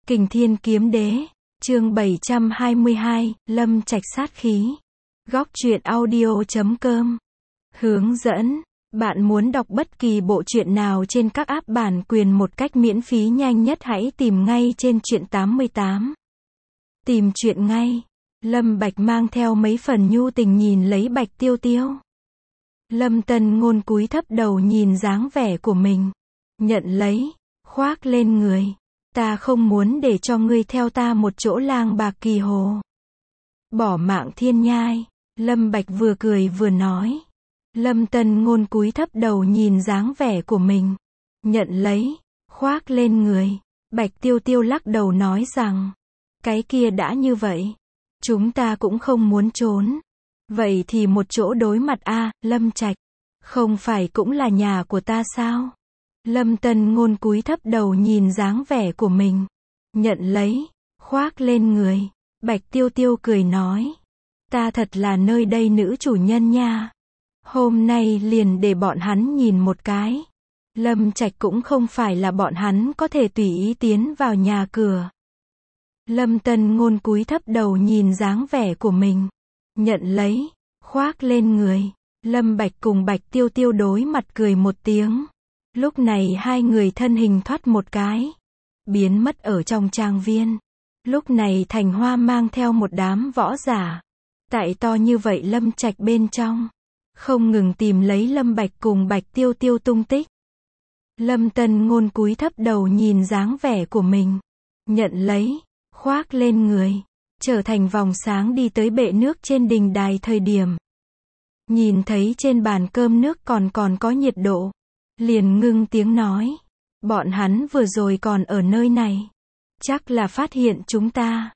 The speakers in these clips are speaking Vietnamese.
Kình Thiên Kiếm Đế, chương 722, Lâm Trạch sát khí. Góc truyện audio.com. Hướng dẫn. Bạn muốn đọc bất kỳ bộ truyện nào trên các app bản quyền một cách miễn phí nhanh nhất hãy tìm ngay trên truyện 88. Tìm truyện ngay. Lâm Bạch mang theo mấy phần nhu tình nhìn lấy Bạch Tiêu Tiêu. Lâm Tân Ngôn cúi thấp đầu nhìn dáng vẻ của mình. Nhận lấy, khoác lên người. Ta không muốn để cho ngươi theo ta một chỗ lang bạc kỳ hồ. Bỏ mạng thiên nhai. Lâm Bạch vừa cười vừa nói. Lâm Tân Ngôn cúi thấp đầu nhìn dáng vẻ của mình. Nhận lấy, khoác lên người. Bạch Tiêu Tiêu lắc đầu nói rằng. Cái kia đã như vậy. Chúng ta cũng không muốn trốn. Vậy thì một chỗ đối mặt a, Lâm Trạch. Không phải cũng là nhà của ta sao? Lâm Tân Ngôn cúi thấp đầu nhìn dáng vẻ của mình. Nhận lấy, khoác lên người. Bạch Tiêu Tiêu cười nói. Ta thật là nơi đây nữ chủ nhân nha. Hôm nay liền để bọn hắn nhìn một cái. Lâm Trạch cũng không phải là bọn hắn có thể tùy ý tiến vào nhà cửa. Lâm Tân Ngôn cúi thấp đầu nhìn dáng vẻ của mình. Nhận lấy, khoác lên người. Lâm Bạch cùng Bạch Tiêu Tiêu đối mặt cười một tiếng. Lúc này hai người thân hình thoát một cái. Biến mất ở trong trang viên. Lúc này Thành Hoa mang theo một đám võ giả. Tại to như vậy Lâm Trạch bên trong. Không ngừng tìm lấy Lâm Bạch cùng Bạch Tiêu Tiêu tung tích. Lâm Tân Ngôn cúi thấp đầu nhìn dáng vẻ của mình. Nhận lấy, khoác lên người. Trở thành vòng sáng đi tới bệ nước trên đình đài thời điểm. Nhìn thấy trên bàn cơm nước còn có nhiệt độ. Liền ngưng tiếng nói. Bọn hắn vừa rồi còn ở nơi này. Chắc là phát hiện chúng ta.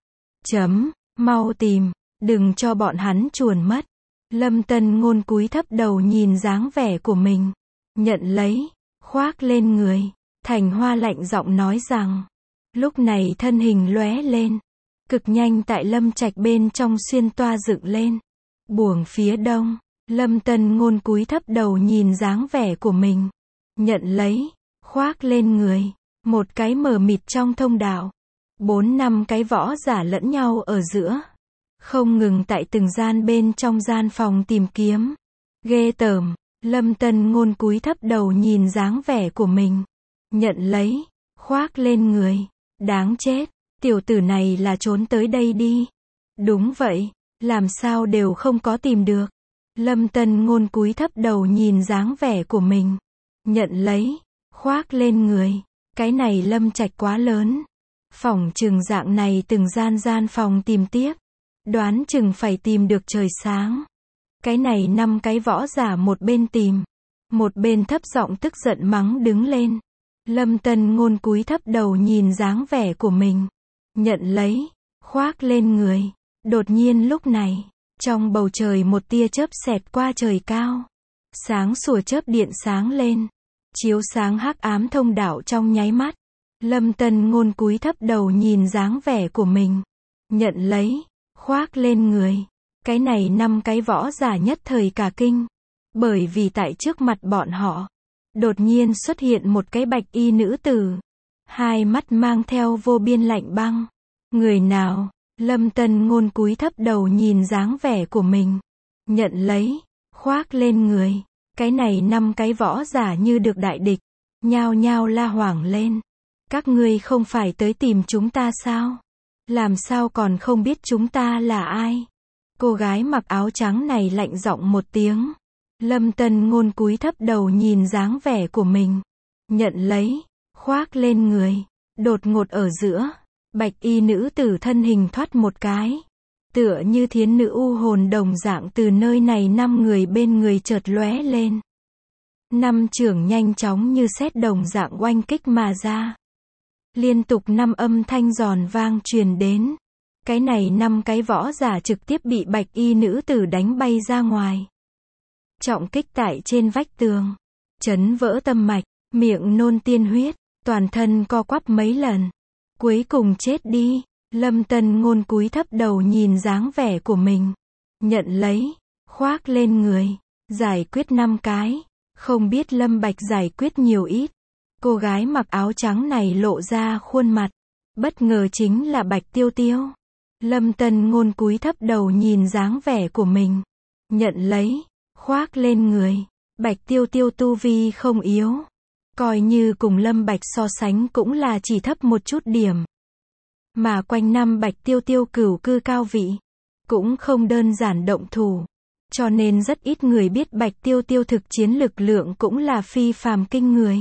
Mau tìm. Đừng cho bọn hắn chuồn mất. Lâm Tân Ngôn cúi thấp đầu nhìn dáng vẻ của mình. Nhận lấy. Khoác lên người. Thành Hoa lạnh giọng nói rằng. Lúc này thân hình lóe lên. Cực nhanh tại Lâm Trạch bên trong xuyên toa dựng lên. Buồng phía đông. Lâm Tân Ngôn cúi thấp đầu nhìn dáng vẻ của mình. Nhận lấy, khoác lên người. Một cái mờ mịt trong thông đạo. 4-5 cái võ giả lẫn nhau ở giữa. Không ngừng tại từng gian bên trong gian phòng tìm kiếm. Ghê tởm. Lâm Tân Ngôn cúi thấp đầu nhìn dáng vẻ của mình. Nhận lấy, khoác lên người. Đáng chết. Tiểu tử này là trốn tới đây đi. Đúng vậy. Làm sao đều không có tìm được. Lâm Tân Ngôn cúi thấp đầu nhìn dáng vẻ của mình. Nhận lấy, khoác lên người. Cái này Lâm Trạch quá lớn. Phỏng chừng dạng này từng gian phòng tìm tiếp. Đoán chừng phải tìm được trời sáng. Cái này 5 cái võ giả một bên tìm. Một bên thấp giọng tức giận mắng đứng lên. Lâm Tân Ngôn cúi thấp đầu nhìn dáng vẻ của mình. Nhận lấy, khoác lên người. Đột nhiên lúc này. Trong bầu trời một tia chớp xẹt qua trời cao. Sáng sủa chớp điện sáng lên. Chiếu sáng hắc ám thông đạo trong nháy mắt. Lâm Tân Ngôn cúi thấp đầu nhìn dáng vẻ của mình. Nhận lấy, khoác lên người. Cái này 5 cái võ giả nhất thời cả kinh. Bởi vì tại trước mặt bọn họ. Đột nhiên xuất hiện một cái bạch y nữ tử. Hai mắt mang theo vô biên lạnh băng. Người nào? Lâm Tân Ngôn cúi thấp đầu nhìn dáng vẻ của mình. Nhận lấy, khoác lên người. Cái này 5 cái võ giả như được đại địch. Nhao nhao la hoảng lên. Các ngươi không phải tới tìm chúng ta sao? Làm sao còn không biết chúng ta là ai? Cô gái mặc áo trắng này lạnh giọng một tiếng. Lâm Tân Ngôn cúi thấp đầu nhìn dáng vẻ của mình. Nhận lấy, khoác lên người. Đột ngột ở giữa. Bạch y nữ tử thân hình thoát một cái. Tựa như thiến nữ u hồn đồng dạng từ nơi này 5 người bên người chợt lóe lên. 5 chưởng nhanh chóng như sét đồng dạng oanh kích mà ra. Liên tục 5 âm thanh giòn vang truyền đến. Cái này 5 cái võ giả trực tiếp bị bạch y nữ tử đánh bay ra ngoài. Trọng kích tại trên vách tường. Chấn vỡ tâm mạch, miệng nôn tiên huyết, toàn thân co quắp mấy lần. Cuối cùng chết đi. Lâm Tân Ngôn cúi thấp đầu nhìn dáng vẻ của mình. Nhận lấy, khoác lên người. Giải quyết 5 cái. Không biết Lâm Bạch giải quyết nhiều ít. Cô gái mặc áo trắng này lộ ra khuôn mặt. Bất ngờ chính là Bạch Tiêu Tiêu. Lâm Tân Ngôn cúi thấp đầu nhìn dáng vẻ của mình. Nhận lấy, khoác lên người. Bạch Tiêu Tiêu tu vi không yếu. Coi như cùng Lâm Bạch so sánh cũng là chỉ thấp một chút điểm. Mà quanh năm Bạch Tiêu Tiêu cửu cư cao vị. Cũng không đơn giản động thủ. Cho nên rất ít người biết Bạch Tiêu Tiêu thực chiến lực lượng cũng là phi phàm kinh người.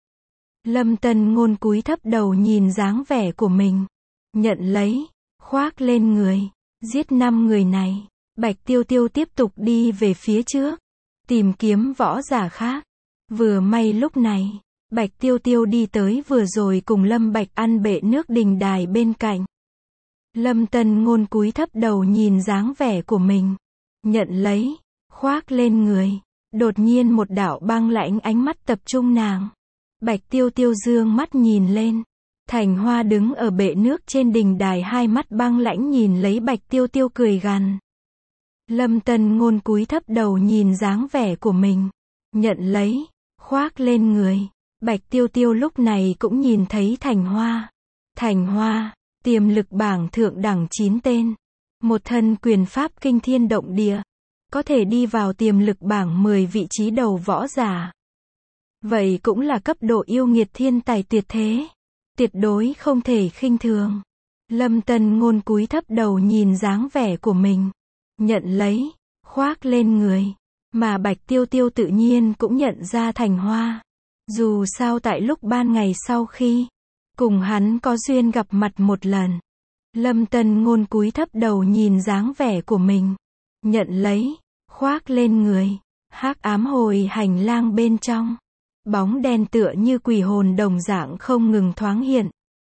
Lâm Tân Ngôn cúi thấp đầu nhìn dáng vẻ của mình. Nhận lấy, khoác lên người. Giết 5 người này. Bạch Tiêu Tiêu tiếp tục đi về phía trước. Tìm kiếm võ giả khác. Vừa may lúc này, Bạch Tiêu Tiêu đi tới vừa rồi cùng Lâm Bạch ăn bệ nước đình đài bên cạnh. Lâm Tân Ngôn cúi thấp đầu nhìn dáng vẻ của mình. Nhận lấy, khoác lên người. Đột nhiên một đạo băng lãnh ánh mắt tập trung nàng. Bạch Tiêu Tiêu dương mắt nhìn lên. Thành Hoa đứng ở bệ nước trên đình đài, hai mắt băng lãnh nhìn lấy Bạch Tiêu Tiêu cười gằn. Lâm Tân Ngôn cúi thấp đầu nhìn dáng vẻ của mình. Nhận lấy, khoác lên người. Bạch Tiêu Tiêu lúc này cũng nhìn thấy Thành Hoa. Thành Hoa, tiềm lực bảng thượng đẳng 9 tên. Một thân quyền pháp kinh thiên động địa. Có thể đi vào tiềm lực bảng 10 vị trí đầu võ giả. Vậy cũng là cấp độ yêu nghiệt thiên tài tuyệt thế. Tuyệt đối không thể khinh thường. Lâm Tân Ngôn cúi thấp đầu nhìn dáng vẻ của mình. Nhận lấy, khoác lên người. Mà Bạch Tiêu Tiêu tự nhiên cũng nhận ra Thành Hoa. Dù sao tại lúc ban ngày sau khi cùng hắn có duyên gặp mặt một lần. Lâm Tân Ngôn cúi thấp đầu nhìn dáng vẻ của mình. Nhận lấy, khoác lên người. Hắc ám hồi hành lang bên trong. Bóng đen tựa như quỷ hồn đồng dạng không ngừng thoáng hiện.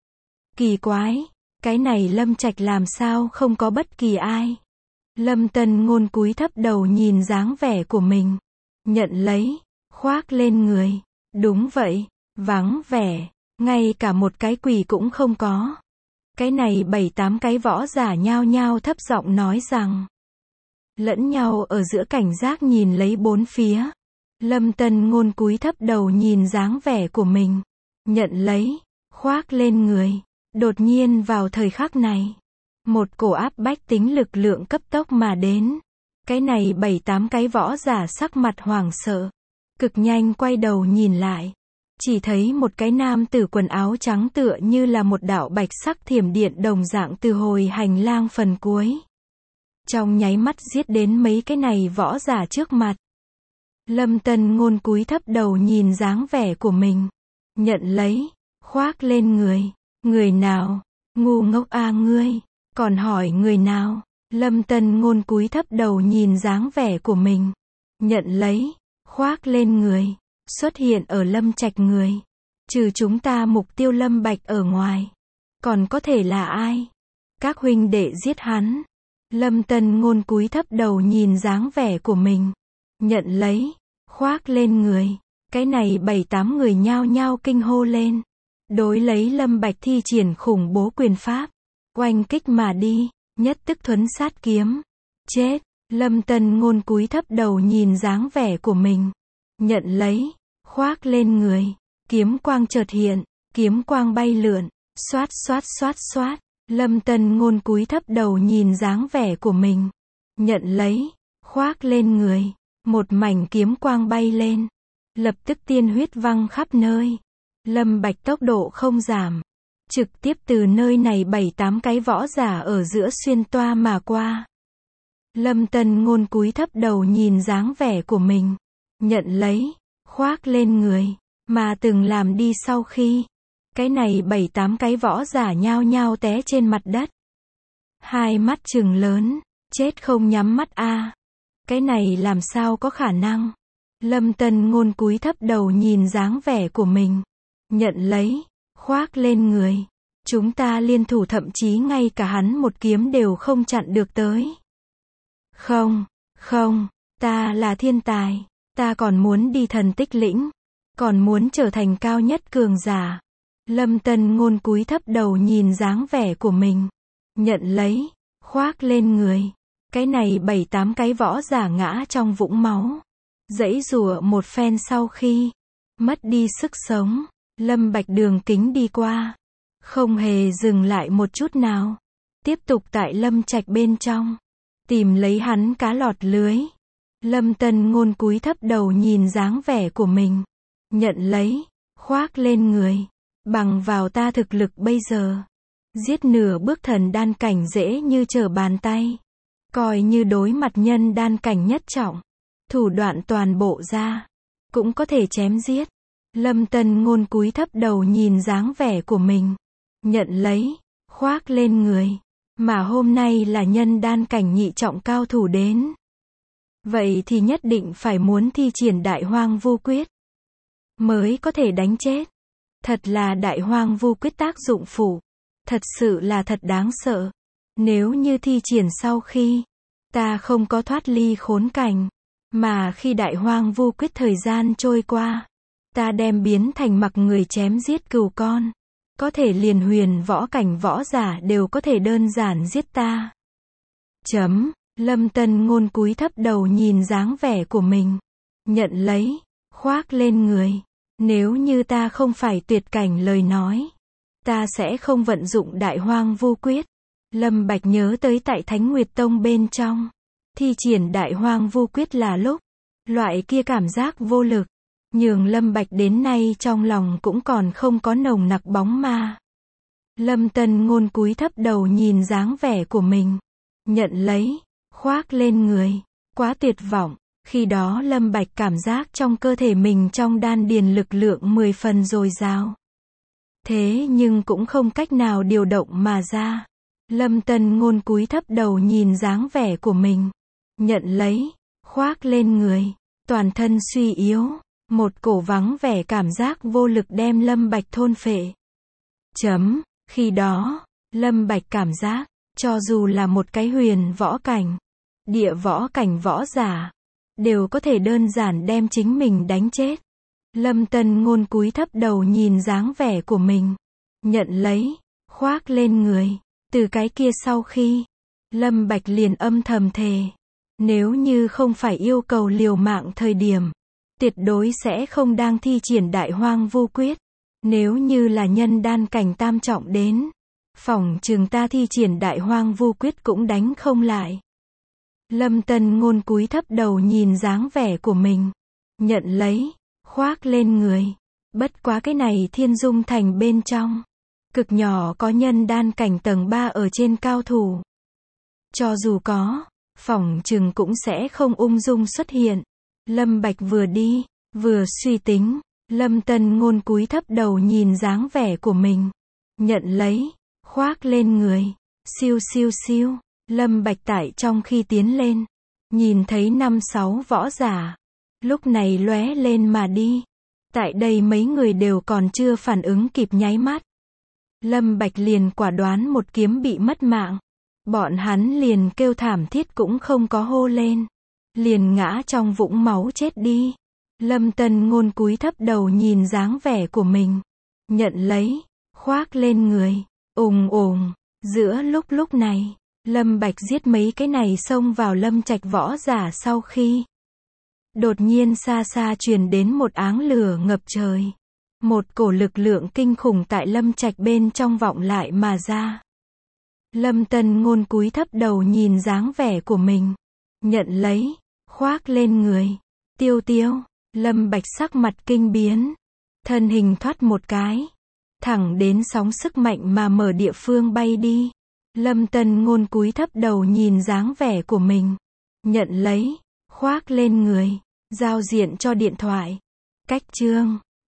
Kỳ quái, cái này Lâm Trạch làm sao không có bất kỳ ai. Lâm Tân Ngôn cúi thấp đầu nhìn dáng vẻ của mình. Nhận lấy, khoác lên người. Đúng vậy, vắng vẻ, ngay cả một cái quỷ cũng không có. Cái này 7-8 cái võ giả nhao nhao thấp giọng nói rằng. Lẫn nhau ở giữa cảnh giác nhìn lấy bốn phía. Lâm Tân Ngôn cúi thấp đầu nhìn dáng vẻ của mình. Nhận lấy, khoác lên người. Đột nhiên vào thời khắc này. Một cổ áp bách tính lực lượng cấp tốc mà đến. Cái này 7-8 cái võ giả sắc mặt hoảng sợ. Cực nhanh quay đầu nhìn lại. Chỉ thấy một cái nam tử quần áo trắng tựa như là một đạo bạch sắc thiểm điện đồng dạng từ hồi hành lang phần cuối. Trong nháy mắt giết đến mấy cái này võ giả trước mặt. Lâm Tân Ngôn cúi thấp đầu nhìn dáng vẻ của mình. Nhận lấy, khoác lên người. Người nào? Ngu ngốc a ngươi. Còn hỏi người nào? Lâm Tân Ngôn cúi thấp đầu nhìn dáng vẻ của mình. Nhận lấy, khoác lên người. Xuất hiện ở Lâm Trạch người. Trừ chúng ta mục tiêu Lâm Bạch ở ngoài. Còn có thể là ai? Các huynh đệ giết hắn. Lâm Tân Ngôn cúi thấp đầu nhìn dáng vẻ của mình. Nhận lấy, khoác lên người. Cái này 7-8 người nhao nhao kinh hô lên. Đối lấy Lâm Bạch thi triển khủng bố quyền pháp. Oanh kích mà đi, nhất tức thuấn sát kiếm. Chết, Lâm Tân Ngôn cúi thấp đầu nhìn dáng vẻ của mình. Nhận lấy, khoác lên người. Kiếm quang chợt hiện, kiếm quang bay lượn. Xoát xoát xoát xoát. Lâm Tân Ngôn cúi thấp đầu nhìn dáng vẻ của mình. Nhận lấy, khoác lên người. Một mảnh kiếm quang bay lên. Lập tức tiên huyết văng khắp nơi. Lâm Bạch tốc độ không giảm. Trực tiếp từ nơi này 7-8 cái võ giả ở giữa xuyên toa mà qua. Lâm Tân Ngôn cúi thấp đầu nhìn dáng vẻ của mình. Nhận lấy, khoác lên người. Mà từng làm đi sau khi. Cái này 7-8 cái võ giả nhao nhao té trên mặt đất. Hai mắt trừng lớn. Chết không nhắm mắt a. Cái này làm sao có khả năng. Lâm Tân Ngôn cúi thấp đầu nhìn dáng vẻ của mình. Nhận lấy, khoác lên người. Chúng ta liên thủ thậm chí ngay cả hắn một kiếm đều không chặn được tới. Không, không, ta là thiên tài. Ta còn muốn đi thần tích lĩnh. Còn muốn trở thành cao nhất cường giả. Lâm Tân Ngôn cúi thấp đầu nhìn dáng vẻ của mình. Nhận lấy, khoác lên người. Cái này 7-8 cái võ giả ngã trong vũng máu. Giãy giụa một phen sau khi mất đi sức sống. Lâm Bạch đường kính đi qua. Không hề dừng lại một chút nào. Tiếp tục tại Lâm Trạch bên trong. Tìm lấy hắn cá lọt lưới. Lâm Tân Ngôn cúi thấp đầu nhìn dáng vẻ của mình. Nhận lấy. Khoác lên người. Bằng vào ta thực lực bây giờ. Giết nửa bước thần đan cảnh dễ như trở bàn tay. Coi như đối mặt nhân đan cảnh nhất trọng. Thủ đoạn toàn bộ ra. Cũng có thể chém giết. Lâm Tân Ngôn cúi thấp đầu nhìn dáng vẻ của mình. Nhận lấy. Khoác lên người. Mà hôm nay là nhân đan cảnh nhị trọng cao thủ đến. Vậy thì nhất định phải muốn thi triển Đại Hoang Vu Quyết. Mới có thể đánh chết. Thật là Đại Hoang Vu Quyết tác dụng phụ. Thật sự là thật đáng sợ. Nếu như thi triển sau khi ta không có thoát ly khốn cảnh, mà khi Đại Hoang Vu Quyết thời gian trôi qua, ta đem biến thành mặc người chém giết cừu con. Có thể liền huyền võ cảnh võ giả đều có thể đơn giản giết ta. Lâm Tân Ngôn cúi thấp đầu nhìn dáng vẻ của mình. Nhận lấy. Khoác lên người. Nếu như ta không phải tuyệt cảnh lời nói, ta sẽ không vận dụng Đại Hoang Vu Quyết. Lâm Bạch nhớ tới tại Thánh Nguyệt Tông bên trong. Thi triển Đại Hoang Vu Quyết là lúc. Loại kia cảm giác vô lực. Nhường Lâm Bạch đến nay trong lòng cũng còn không có nồng nặc bóng ma. Lâm Tân Ngôn cúi thấp đầu nhìn dáng vẻ của mình. Nhận lấy. Khoác lên người. Quá tuyệt vọng. Khi đó Lâm Bạch cảm giác trong cơ thể mình trong đan điền lực lượng 10 phần dồi dào. Thế nhưng cũng không cách nào điều động mà ra. Lâm Tân Ngôn cúi thấp đầu nhìn dáng vẻ của mình. Nhận lấy. Khoác lên người. Toàn thân suy yếu. Một cổ vắng vẻ cảm giác vô lực đem Lâm Bạch thôn phệ. Khi đó, Lâm Bạch cảm giác, cho dù là một cái huyền võ cảnh, địa võ cảnh võ giả, đều có thể đơn giản đem chính mình đánh chết. Lâm Tân Ngôn cúi thấp đầu nhìn dáng vẻ của mình. Nhận lấy. Khoác lên người. Từ cái kia sau khi, Lâm Bạch liền âm thầm thề. Nếu như không phải yêu cầu liều mạng thời điểm, tuyệt đối sẽ không đang thi triển Đại Hoang Vu Quyết. Nếu như là nhân đan cảnh tam trọng đến, phỏng chừng ta thi triển Đại Hoang Vu Quyết cũng đánh không lại. Lâm Tân Ngôn cúi thấp đầu nhìn dáng vẻ của mình. Nhận lấy. Khoác lên người. Bất quá cái này Thiên Dung Thành bên trong. Cực nhỏ có nhân đan cảnh tầng 3 ở trên cao thủ. Cho dù có, phỏng chừng cũng sẽ không ung dung xuất hiện. Lâm Bạch vừa đi, vừa suy tính. Lâm Tân Ngôn cúi thấp đầu nhìn dáng vẻ của mình. Nhận lấy. Khoác lên người. Siêu siêu siêu. Lâm Bạch tại trong khi tiến lên, nhìn thấy 5-6 võ giả. Lúc này lóe lên mà đi. Tại đây mấy người đều còn chưa phản ứng kịp nháy mắt. Lâm Bạch liền quả đoán một kiếm bị mất mạng. Bọn hắn liền kêu thảm thiết cũng không có hô lên. Liền ngã trong vũng máu chết đi. Lâm Tân Ngôn cúi thấp đầu nhìn dáng vẻ của mình. Nhận lấy. Khoác lên người. Ùng. Giữa lúc này, Lâm Bạch giết mấy cái này xông vào Lâm Trạch võ giả sau khi. Đột nhiên xa xa truyền đến một áng lửa ngập trời. Một cổ lực lượng kinh khủng tại Lâm Trạch bên trong vọng lại mà ra. Lâm Tân Ngôn cúi thấp đầu nhìn dáng vẻ của mình. Nhận lấy. Khoác lên người. Tiêu. Lâm Bạch sắc mặt kinh biến. Thân hình thoát một cái. Thẳng đến sóng sức mạnh mà mở địa phương bay đi. Lâm Tân Ngôn cúi thấp đầu nhìn dáng vẻ của mình. Nhận lấy. Khoác lên người. Giao diện cho điện thoại. Cách chương